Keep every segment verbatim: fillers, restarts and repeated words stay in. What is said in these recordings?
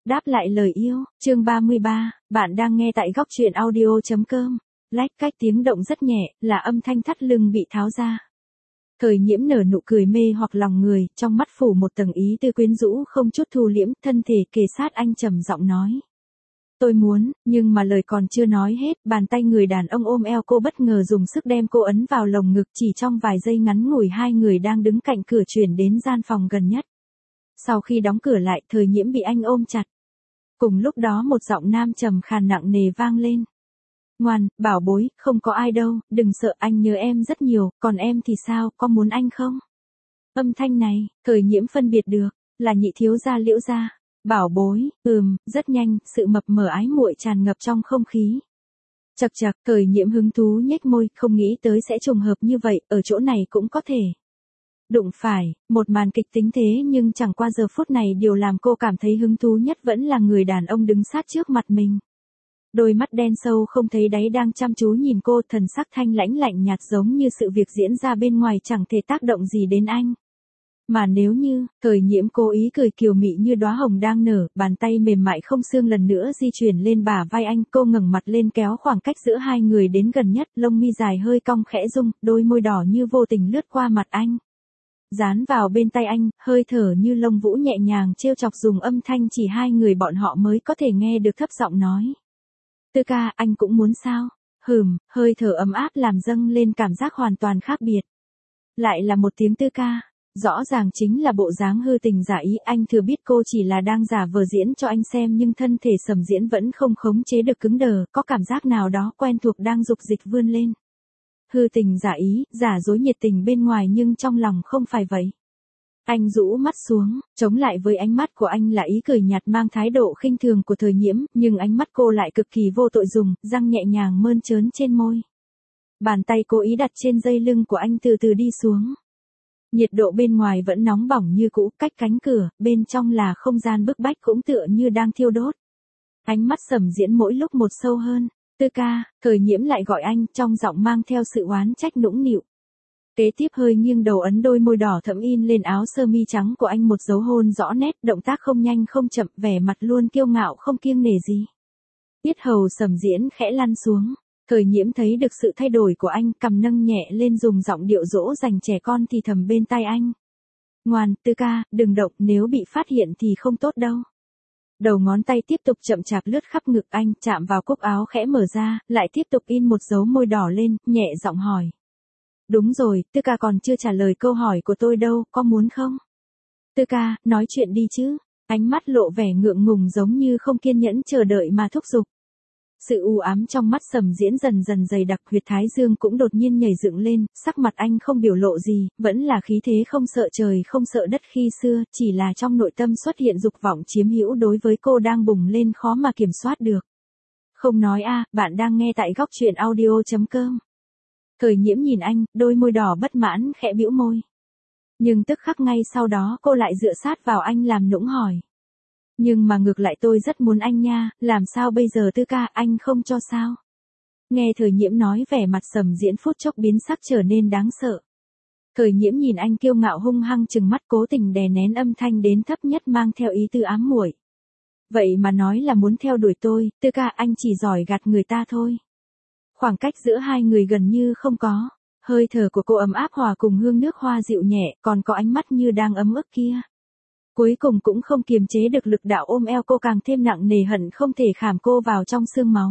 đáp lại lời yêu, chương ba mươi ba, bạn đang nghe tại góc truyện audio.com. Lách cách tiếng động rất nhẹ, là âm thanh thắt lưng bị tháo ra. Thời Nhiễm nở nụ cười mê hoặc lòng người, trong mắt phủ một tầng ý tư quyến rũ không chút thu liễm, thân thể kề sát anh trầm giọng nói. Tôi muốn, nhưng mà lời còn chưa nói hết, bàn tay người đàn ông ôm eo cô bất ngờ dùng sức đem cô ấn vào lồng ngực, chỉ trong vài giây ngắn ngủi hai người đang đứng cạnh cửa chuyển đến gian phòng gần nhất. Sau khi đóng cửa lại, Thời Nhiễm bị anh ôm chặt. Cùng lúc đó một giọng nam trầm khàn nặng nề vang lên. Ngoan, bảo bối, không có ai đâu, đừng sợ, anh nhớ em rất nhiều, còn em thì sao, có muốn anh không? Âm thanh này, Thời Nhiễm phân biệt được, là nhị thiếu gia Liễu gia. Bảo bối, ừm, rất nhanh, sự mập mờ ái muội tràn ngập trong không khí. Chậc chậc, Thời Nhiễm hứng thú nhếch môi, không nghĩ tới sẽ trùng hợp như vậy, ở chỗ này cũng có thể. Đụng phải, một màn kịch tính thế nhưng chẳng qua giờ phút này điều làm cô cảm thấy hứng thú nhất vẫn là người đàn ông đứng sát trước mặt mình. Đôi mắt đen sâu không thấy đáy đang chăm chú nhìn cô, thần sắc thanh lãnh lạnh nhạt giống như sự việc diễn ra bên ngoài chẳng thể tác động gì đến anh. Mà nếu như, Thời Nhiễm cố ý cười kiều mị như đóa hồng đang nở, bàn tay mềm mại không xương lần nữa di chuyển lên bả vai anh, cô ngẩng mặt lên kéo khoảng cách giữa hai người đến gần nhất, lông mi dài hơi cong khẽ rung, đôi môi đỏ như vô tình lướt qua mặt anh. Dán vào bên tay anh, hơi thở như lông vũ nhẹ nhàng trêu chọc dùng âm thanh chỉ hai người bọn họ mới có thể nghe được thấp giọng nói. Tư ca, anh cũng muốn sao? Hừm, hơi thở ấm áp làm dâng lên cảm giác hoàn toàn khác biệt. Lại là một tiếng tư ca. Rõ ràng chính là bộ dáng hư tình giả ý, anh thừa biết cô chỉ là đang giả vờ diễn cho anh xem nhưng thân thể Sầm Diễn vẫn không khống chế được cứng đờ, có cảm giác nào đó quen thuộc đang dục dịch vươn lên. Hư tình giả ý, giả dối nhiệt tình bên ngoài nhưng trong lòng không phải vậy. Anh rũ mắt xuống, chống lại với ánh mắt của anh là ý cười nhạt mang thái độ khinh thường của Thời Nhiễm, nhưng ánh mắt cô lại cực kỳ vô tội dùng, răng nhẹ nhàng mơn trớn trên môi. Bàn tay cố ý đặt trên dây lưng của anh từ từ đi xuống. Nhiệt độ bên ngoài vẫn nóng bỏng như cũ, cách cánh cửa, bên trong là không gian bức bách cũng tựa như đang thiêu đốt. Ánh mắt Sầm Diễn mỗi lúc một sâu hơn. Tư ca, Thời Nhiễm lại gọi anh, trong giọng mang theo sự oán trách nũng nịu. Kế tiếp hơi nghiêng đầu ấn đôi môi đỏ thẫm in lên áo sơ mi trắng của anh một dấu hôn rõ nét, động tác không nhanh không chậm, vẻ mặt luôn kiêu ngạo không kiêng nể gì. Yết hầu Sầm Diễn khẽ lăn xuống. Thời Nhiễm thấy được sự thay đổi của anh, cằm nâng nhẹ lên dùng giọng điệu dỗ dành trẻ con thì thầm bên tai anh. Ngoan, Tư ca, đừng động, nếu bị phát hiện thì không tốt đâu. Đầu ngón tay tiếp tục chậm chạp lướt khắp ngực anh, chạm vào cúc áo khẽ mở ra, lại tiếp tục in một dấu môi đỏ lên, nhẹ giọng hỏi. Đúng rồi, Tư ca còn chưa trả lời câu hỏi của tôi đâu, có muốn không? Tư ca, nói chuyện đi chứ. Ánh mắt lộ vẻ ngượng ngùng giống như không kiên nhẫn chờ đợi mà thúc giục. Sự u ám trong mắt Sầm Diễn dần dần dày đặc, huyệt thái dương cũng đột nhiên nhảy dựng lên, sắc mặt anh không biểu lộ gì, vẫn là khí thế không sợ trời không sợ đất khi xưa, chỉ là trong nội tâm xuất hiện dục vọng chiếm hữu đối với cô đang bùng lên khó mà kiểm soát được. Không nói a, bạn đang nghe tại góc truyện audio.com. Thời Nhiễm nhìn anh, đôi môi đỏ bất mãn khẽ bĩu môi. Nhưng tức khắc ngay sau đó cô lại dựa sát vào anh làm nũng hỏi. Nhưng mà ngược lại tôi rất muốn anh nha, làm sao bây giờ Tư ca, anh không cho sao? Nghe Thời Nhiễm nói vẻ mặt Sầm Diễn phút chốc biến sắc trở nên đáng sợ. Thời Nhiễm nhìn anh kiêu ngạo hung hăng trừng mắt cố tình đè nén âm thanh đến thấp nhất mang theo ý tư ám muội. Vậy mà nói là muốn theo đuổi tôi, Tư ca anh chỉ giỏi gạt người ta thôi. Khoảng cách giữa hai người gần như không có, hơi thở của cô ấm áp hòa cùng hương nước hoa dịu nhẹ, còn có ánh mắt như đang ấm ức kia. Cuối cùng cũng không kiềm chế được lực đạo ôm eo cô càng thêm nặng nề hận không thể khảm cô vào trong xương máu.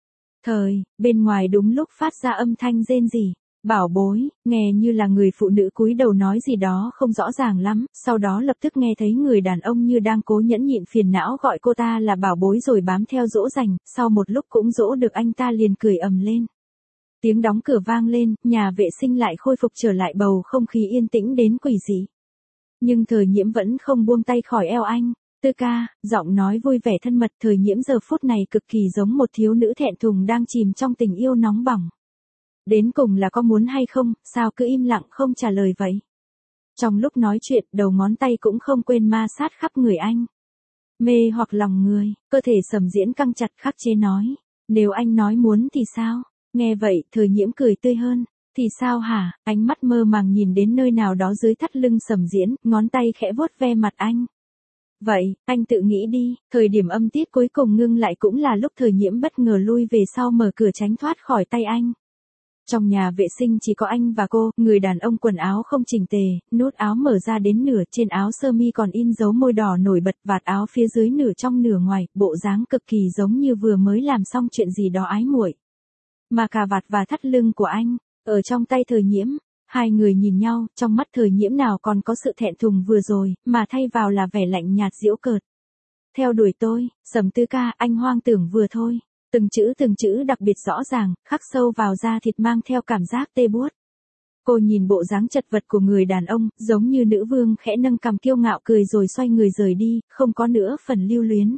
Thời, bên ngoài đúng lúc phát ra âm thanh rên rỉ, bảo bối, nghe như là người phụ nữ cúi đầu nói gì đó không rõ ràng lắm, sau đó lập tức nghe thấy người đàn ông như đang cố nhẫn nhịn phiền não gọi cô ta là bảo bối rồi bám theo dỗ dành, sau một lúc cũng dỗ được anh ta liền cười ầm lên. Tiếng đóng cửa vang lên, nhà vệ sinh lại khôi phục trở lại bầu không khí yên tĩnh đến quỷ dị. Nhưng Thời Nhiễm vẫn không buông tay khỏi eo anh. Tư ca, giọng nói vui vẻ thân mật. Thời Nhiễm giờ phút này cực kỳ giống một thiếu nữ thẹn thùng đang chìm trong tình yêu nóng bỏng. Đến cùng là có muốn hay không, sao cứ im lặng không trả lời vậy? Trong lúc nói chuyện, đầu ngón tay cũng không quên ma sát khắp người anh. Mê hoặc lòng người, cơ thể Sầm Diễn căng chặt khắc chế nói. Nếu anh nói muốn thì sao? Nghe vậy, Thời Nhiễm cười tươi hơn. Thì sao hả? Ánh mắt mơ màng nhìn đến nơi nào đó dưới thắt lưng Sầm Diễn, ngón tay khẽ vuốt ve mặt anh. Vậy, anh tự nghĩ đi, thời điểm âm tiết cuối cùng ngưng lại cũng là lúc Thời Nhiễm bất ngờ lui về sau mở cửa tránh thoát khỏi tay anh. Trong nhà vệ sinh chỉ có anh và cô, người đàn ông quần áo không chỉnh tề, nút áo mở ra đến nửa, trên áo sơ mi còn in dấu môi đỏ nổi bật, vạt áo phía dưới nửa trong nửa ngoài, bộ dáng cực kỳ giống như vừa mới làm xong chuyện gì đó ái muội. Mà cà vạt và thắt lưng của anh, ở trong tay Thời Nhiễm, hai người nhìn nhau, trong mắt Thời Nhiễm nào còn có sự thẹn thùng vừa rồi, mà thay vào là vẻ lạnh nhạt giễu cợt. Theo đuổi tôi, Sầm Tư ca, anh hoang tưởng vừa thôi. Từng chữ từng chữ đặc biệt rõ ràng, khắc sâu vào da thịt mang theo cảm giác tê buốt. Cô nhìn bộ dáng chật vật của người đàn ông, giống như nữ vương khẽ nâng cằm kiêu ngạo cười rồi xoay người rời đi, không có nữa phần lưu luyến.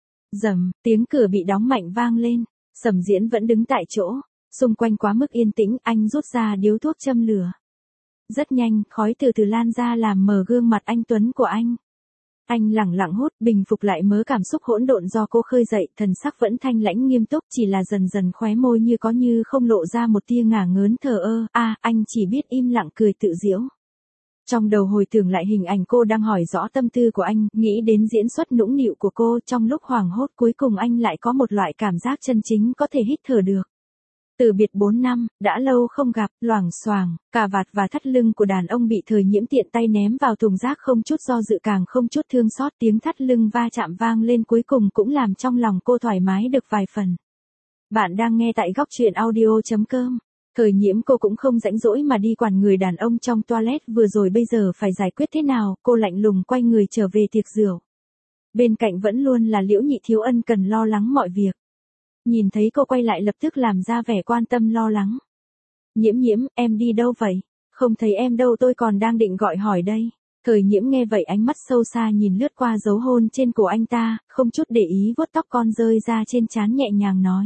Rầm, tiếng cửa bị đóng mạnh vang lên, Sầm Diễn vẫn đứng tại chỗ, xung quanh quá mức yên tĩnh, anh rút ra điếu thuốc châm lửa. Rất nhanh, khói từ từ lan ra làm mờ gương mặt anh tuấn của anh. Anh lẳng lặng hút, bình phục lại mớ cảm xúc hỗn độn do cô khơi dậy, thần sắc vẫn thanh lãnh nghiêm túc, chỉ là dần dần khóe môi như có như không lộ ra một tia ngả ngớn thờ ơ, a, à, anh chỉ biết im lặng cười tự giễu. Trong đầu hồi tưởng lại hình ảnh cô đang hỏi rõ tâm tư của anh, nghĩ đến diễn xuất nũng nịu của cô, trong lúc hoảng hốt cuối cùng anh lại có một loại cảm giác chân chính có thể hít thở được. Từ biệt bốn năm, đã lâu không gặp, loảng xoảng, cà vạt và thắt lưng của đàn ông bị Thời Nhiễm tiện tay ném vào thùng rác không chút do dự càng không chút thương xót, tiếng thắt lưng va chạm vang lên cuối cùng cũng làm trong lòng cô thoải mái được vài phần. Bạn đang nghe tại góc truyện audio chấm com. Thời Nhiễm cô cũng không rãnh rỗi mà đi quản người đàn ông trong toilet vừa rồi bây giờ phải giải quyết thế nào, cô lạnh lùng quay người trở về tiệc rượu. Bên cạnh vẫn luôn là Liễu Nhị Thiếu ân cần lo lắng mọi việc. Nhìn thấy cô quay lại lập tức làm ra vẻ quan tâm lo lắng. Nhiễm Nhiễm, em đi đâu vậy? Không thấy em đâu, tôi còn đang định gọi hỏi đây. Thời Nhiễm nghe vậy ánh mắt sâu xa nhìn lướt qua dấu hôn trên cổ anh ta, không chút để ý vuốt tóc con rơi ra trên trán nhẹ nhàng nói.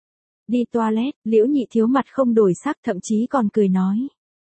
Đi toilet, Liễu Nhị Thiếu mặt không đổi sắc thậm chí còn cười nói.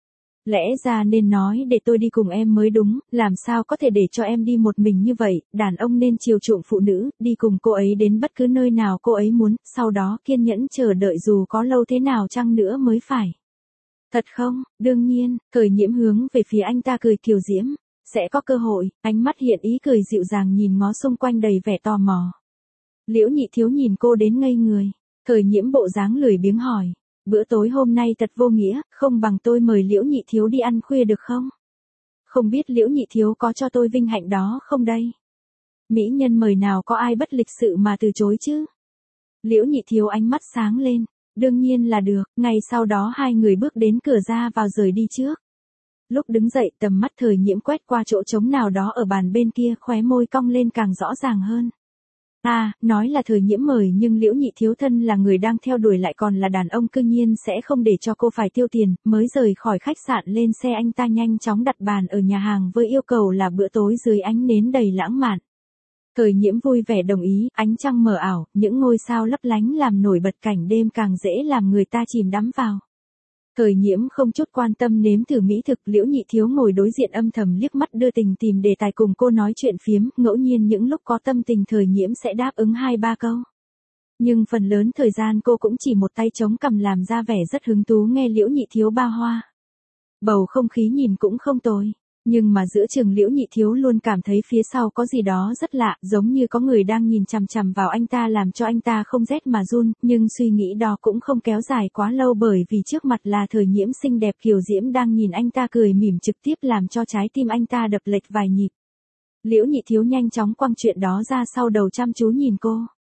Lẽ ra nên nói để tôi đi cùng em mới đúng, làm sao có thể để cho em đi một mình như vậy, đàn ông nên chiều chuộng phụ nữ, đi cùng cô ấy đến bất cứ nơi nào cô ấy muốn, sau đó kiên nhẫn chờ đợi dù có lâu thế nào chăng nữa mới phải. Thật không, đương nhiên, Thời Nhiễm hướng về phía anh ta cười kiều diễm, sẽ có cơ hội, ánh mắt hiện ý cười dịu dàng nhìn ngó xung quanh đầy vẻ tò mò. Liễu Nhị Thiếu nhìn cô đến ngây người, Thời Nhiễm bộ dáng lười biếng hỏi. Bữa tối hôm nay thật vô nghĩa, không bằng tôi mời Liễu Nhị Thiếu đi ăn khuya được không? Không biết Liễu Nhị Thiếu có cho tôi vinh hạnh đó không đây? Mỹ nhân mời nào có ai bất lịch sự mà từ chối chứ? Liễu Nhị Thiếu ánh mắt sáng lên, đương nhiên là được, ngay sau đó hai người bước đến cửa ra vào rời đi trước. Lúc đứng dậy tầm mắt Thời Nhiễm quét qua chỗ trống nào đó ở bàn bên kia, khóe môi cong lên càng rõ ràng hơn. À, nói là Thời Nhiễm mời nhưng Liễu Nhị Thiếu thân là người đang theo đuổi lại còn là đàn ông cư nhiên sẽ không để cho cô phải tiêu tiền, mới rời khỏi khách sạn lên xe anh ta nhanh chóng đặt bàn ở nhà hàng với yêu cầu là bữa tối dưới ánh nến đầy lãng mạn. Thời Nhiễm vui vẻ đồng ý, ánh trăng mờ ảo, những ngôi sao lấp lánh làm nổi bật cảnh đêm càng dễ làm người ta chìm đắm vào. Thời Nhiễm không chút quan tâm nếm thử mỹ thực, Liễu Nhị Thiếu ngồi đối diện âm thầm liếc mắt đưa tình tìm đề tài cùng cô nói chuyện phiếm, ngẫu nhiên những lúc có tâm tình Thời Nhiễm sẽ đáp ứng hai ba câu. Nhưng phần lớn thời gian cô cũng chỉ một tay chống cằm làm ra vẻ rất hứng thú nghe Liễu Nhị Thiếu ba hoa. Bầu không khí nhìn cũng không tồi, nhưng mà giữa chừng Liễu Nhị Thiếu luôn cảm thấy phía sau có gì đó rất lạ, giống như có người đang nhìn chằm chằm vào anh ta làm cho anh ta không rét mà run, nhưng suy nghĩ đó cũng không kéo dài quá lâu bởi vì trước mặt là Thời Nhiễm xinh đẹp kiều diễm đang nhìn anh ta cười mỉm trực tiếp làm cho trái tim anh ta đập lệch vài nhịp. Liễu Nhị Thiếu nhanh chóng quăng chuyện đó ra sau đầu chăm chú nhìn cô.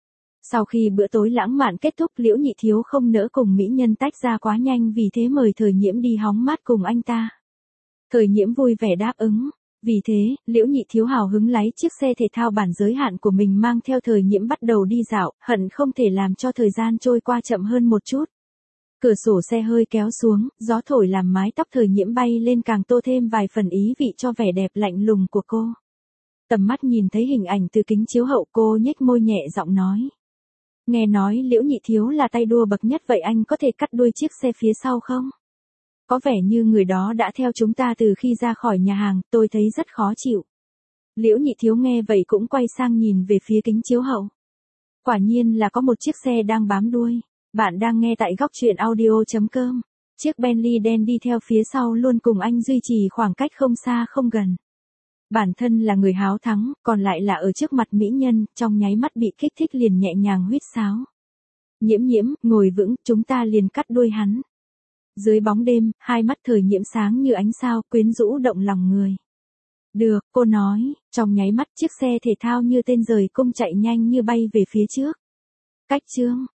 Sau khi bữa tối lãng mạn kết thúc, Liễu Nhị Thiếu không nỡ cùng mỹ nhân tách ra quá nhanh vì thế mời Thời Nhiễm đi hóng mát cùng anh ta. Thời Nhiễm vui vẻ đáp ứng. Vì thế, Liễu Nhị Thiếu hào hứng lái chiếc xe thể thao bản giới hạn của mình mang theo Thời Nhiễm bắt đầu đi dạo, hận không thể làm cho thời gian trôi qua chậm hơn một chút. Cửa sổ xe hơi kéo xuống, gió thổi làm mái tóc Thời Nhiễm bay lên càng tô thêm vài phần ý vị cho vẻ đẹp lạnh lùng của cô. Tầm mắt nhìn thấy hình ảnh từ kính chiếu hậu, cô nhếch môi nhẹ giọng nói. Nghe nói Liễu Nhị Thiếu là tay đua bậc nhất, vậy anh có thể cắt đuôi chiếc xe phía sau không? Có vẻ như người đó đã theo chúng ta từ khi ra khỏi nhà hàng, tôi thấy rất khó chịu. Liễu Nhị Thiếu nghe vậy cũng quay sang nhìn về phía kính chiếu hậu. Quả nhiên là có một chiếc xe đang bám đuôi. Bạn đang nghe tại góc truyện audio chấm com. Chiếc Bentley đen đi theo phía sau luôn cùng anh duy trì khoảng cách không xa không gần. Bản thân là người háo thắng, còn lại là ở trước mặt mỹ nhân, trong nháy mắt bị kích thích liền nhẹ nhàng huýt sáo. Nhiễm nhiễm, ngồi vững, chúng ta liền cắt đuôi hắn. Dưới bóng đêm, hai mắt Thời Nhiễm sáng như ánh sao, quyến rũ động lòng người. Được, cô nói, trong nháy mắt chiếc xe thể thao như tên rời cung chạy nhanh như bay về phía trước. Cách chương